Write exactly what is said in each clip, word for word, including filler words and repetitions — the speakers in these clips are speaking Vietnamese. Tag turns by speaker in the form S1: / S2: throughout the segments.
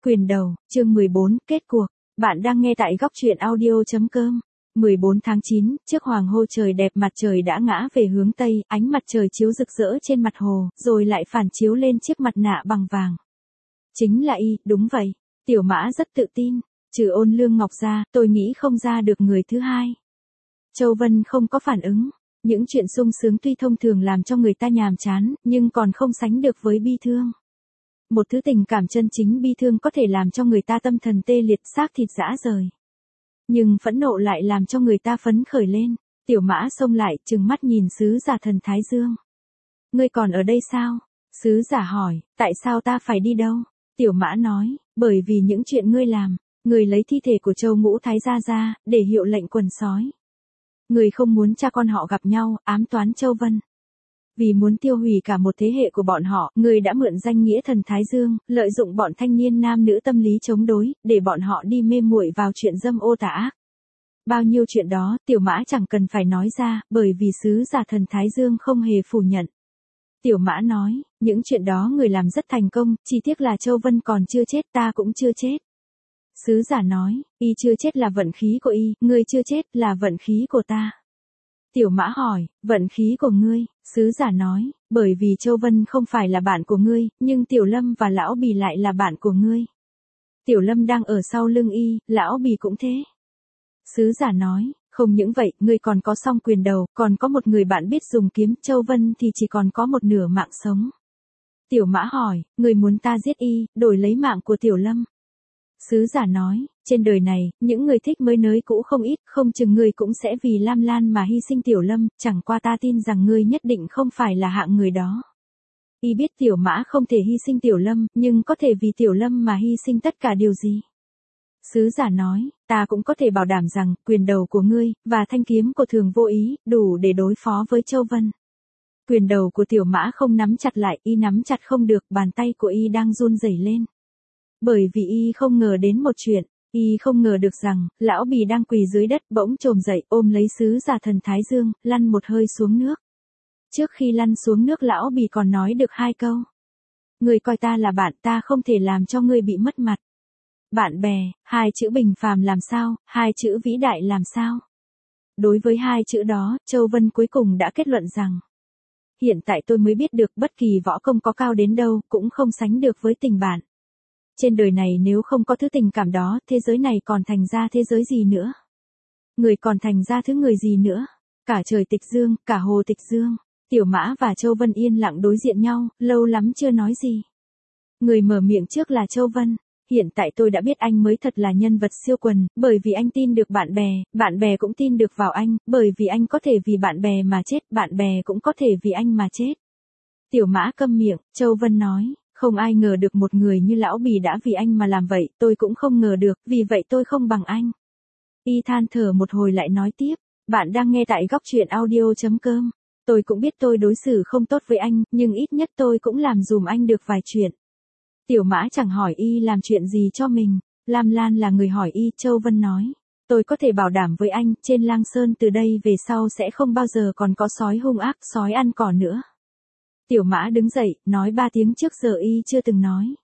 S1: Quyền đầu, chương mười bốn, kết cuộc. Bạn đang nghe tại góc truyện audio chấm com. mười bốn tháng chín, trước hoàng hôn trời đẹp, mặt trời đã ngã về hướng Tây, ánh mặt trời chiếu rực rỡ trên mặt hồ, rồi lại phản chiếu lên chiếc mặt nạ bằng vàng. Chính là y, đúng vậy. Tiểu Mã rất tự tin, trừ Ôn Lương Ngọc ra, tôi nghĩ không ra được người thứ hai. Châu Vân không có phản ứng. Những chuyện sung sướng tuy thông thường làm cho người ta nhàm chán, nhưng còn không sánh được với bi thương. Một thứ tình cảm chân chính bi thương có thể làm cho người ta tâm thần tê liệt, xác thịt rã rời. Nhưng phẫn nộ lại làm cho người ta phấn khởi lên. Tiểu Mã xông lại, trừng mắt nhìn sứ giả thần Thái Dương. Ngươi còn ở đây sao? Sứ giả hỏi, tại sao ta phải đi đâu? Tiểu Mã nói, bởi vì những chuyện ngươi làm. Ngươi lấy thi thể của Châu Ngũ Thái gia ra, để hiệu lệnh quần sói. Ngươi không muốn cha con họ gặp nhau, ám toán Châu Vân. Vì muốn tiêu hủy cả một thế hệ của bọn họ, người đã mượn danh nghĩa thần Thái Dương, lợi dụng bọn thanh niên nam nữ tâm lý chống đối, để bọn họ đi mê muội vào chuyện dâm ô tà ác. Bao nhiêu chuyện đó, Tiểu Mã chẳng cần phải nói ra, bởi vì sứ giả thần Thái Dương không hề phủ nhận. Tiểu Mã nói, những chuyện đó người làm rất thành công, chỉ tiếc là Châu Vân còn chưa chết, ta cũng chưa chết. Sứ giả nói, y chưa chết là vận khí của y, ngươi chưa chết là vận khí của ta. Tiểu Mã hỏi, vận khí của ngươi, sứ giả nói, bởi vì Châu Vân không phải là bạn của ngươi, nhưng Tiểu Lâm và Lão Bì lại là bạn của ngươi. Tiểu Lâm đang ở sau lưng y, Lão Bì cũng thế. Sứ giả nói, không những vậy, ngươi còn có song quyền đầu, còn có một người bạn biết dùng kiếm, Châu Vân thì chỉ còn có một nửa mạng sống. Tiểu Mã hỏi, ngươi muốn ta giết y, đổi lấy mạng của Tiểu Lâm. Sứ giả nói, trên đời này, những người thích mới nới cũ không ít, không chừng ngươi cũng sẽ vì Lam Lan mà hy sinh Tiểu Lâm, chẳng qua ta tin rằng ngươi nhất định không phải là hạng người đó. Y biết Tiểu Mã không thể hy sinh Tiểu Lâm, nhưng có thể vì Tiểu Lâm mà hy sinh tất cả điều gì? Sứ giả nói, ta cũng có thể bảo đảm rằng, quyền đầu của ngươi, và thanh kiếm của Thường Vô Ý, đủ để đối phó với Châu Vân. Quyền đầu của Tiểu Mã không nắm chặt lại, y nắm chặt không được, bàn tay của y đang run rẩy lên. Bởi vì y không ngờ đến một chuyện, y không ngờ được rằng, Lão Bì đang quỳ dưới đất bỗng trồm dậy ôm lấy sứ giả thần Thái Dương, lăn một hơi xuống nước. Trước khi lăn xuống nước Lão Bì còn nói được hai câu. Người coi ta là bạn, ta không thể làm cho ngươi bị mất mặt. Bạn bè, hai chữ bình phàm làm sao, hai chữ vĩ đại làm sao? Đối với hai chữ đó, Châu Vân cuối cùng đã kết luận rằng, hiện tại tôi mới biết được bất kỳ võ công có cao đến đâu, cũng không sánh được với tình bạn. Trên đời này nếu không có thứ tình cảm đó, thế giới này còn thành ra thế giới gì nữa? Người còn thành ra thứ người gì nữa? Cả trời tịch dương, cả hồ tịch dương. Tiểu Mã và Châu Vân yên lặng đối diện nhau, lâu lắm chưa nói gì. Người mở miệng trước là Châu Vân. Hiện tại tôi đã biết anh mới thật là nhân vật siêu quần, bởi vì anh tin được bạn bè, bạn bè cũng tin được vào anh, bởi vì anh có thể vì bạn bè mà chết, bạn bè cũng có thể vì anh mà chết. Tiểu Mã câm miệng, Châu Vân nói. Không ai ngờ được một người như Lão Bì đã vì anh mà làm vậy, tôi cũng không ngờ được, vì vậy tôi không bằng anh. Y than thở một hồi lại nói tiếp, bạn đang nghe tại góc truyện audio chấm com. Tôi cũng biết tôi đối xử không tốt với anh, nhưng ít nhất tôi cũng làm dùm anh được vài chuyện. Tiểu Mã chẳng hỏi y làm chuyện gì cho mình, Lam Lan là người hỏi y, Châu Vân nói. Tôi có thể bảo đảm với anh, trên Lang Sơn từ đây về sau sẽ không bao giờ còn có sói hung ác, sói ăn cỏ nữa. Tiểu Mã đứng dậy, nói ba tiếng trước giờ y chưa từng nói.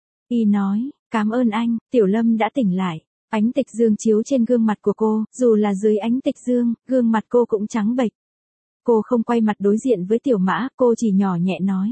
S1: Y nói, cảm ơn anh, Tiểu Lâm đã tỉnh lại. Ánh tịch dương chiếu trên gương mặt của cô, dù là dưới ánh tịch dương, gương mặt cô cũng trắng bệch. Cô không quay mặt đối diện với Tiểu Mã, cô chỉ nhỏ nhẹ nói.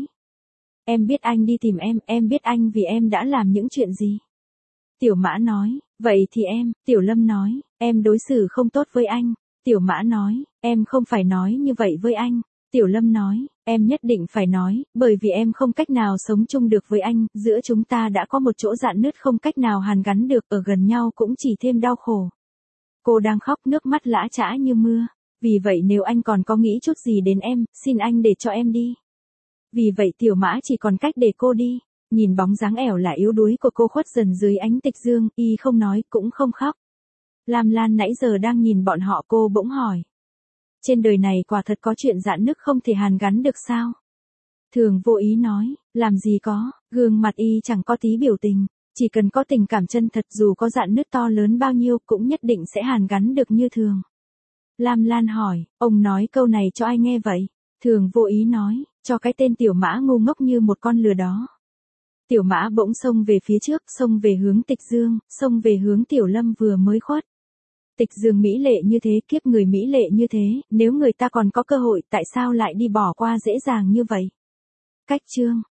S1: Em biết anh đi tìm em, em biết anh vì em đã làm những chuyện gì. Tiểu Mã nói, vậy thì em, Tiểu Lâm nói, em đối xử không tốt với anh. Tiểu Mã nói, em không phải nói như vậy với anh. Tiểu Lâm nói, em nhất định phải nói, bởi vì em không cách nào sống chung được với anh, giữa chúng ta đã có một chỗ rạn nứt không cách nào hàn gắn được, ở gần nhau cũng chỉ thêm đau khổ. Cô đang khóc, nước mắt lã chã như mưa. Vì vậy nếu anh còn có nghĩ chút gì đến em, xin anh để cho em đi. Vì vậy Tiểu Mã chỉ còn cách để cô đi. Nhìn bóng dáng ẻo lả yếu đuối của cô khuất dần dưới ánh tịch dương, y không nói, cũng không khóc. Lam Lan nãy giờ đang nhìn bọn họ, cô bỗng hỏi. Trên đời này quả thật có chuyện rạn nứt không thể hàn gắn được sao? Thường Vô Ý nói, làm gì có, gương mặt y chẳng có tí biểu tình, chỉ cần có tình cảm chân thật dù có rạn nứt to lớn bao nhiêu cũng nhất định sẽ hàn gắn được như thường. Lam Lan hỏi, ông nói câu này cho ai nghe vậy? Thường Vô Ý nói, cho cái tên Tiểu Mã ngu ngốc như một con lừa đó. Tiểu Mã bỗng xông về phía trước, xông về hướng Tịch Dương, xông về hướng Tiểu Lâm vừa mới khuất. Tịch Dương mỹ lệ như thế, kiếp người mỹ lệ như thế, nếu người ta còn có cơ hội, tại sao lại đi bỏ qua dễ dàng như vậy? Cách chương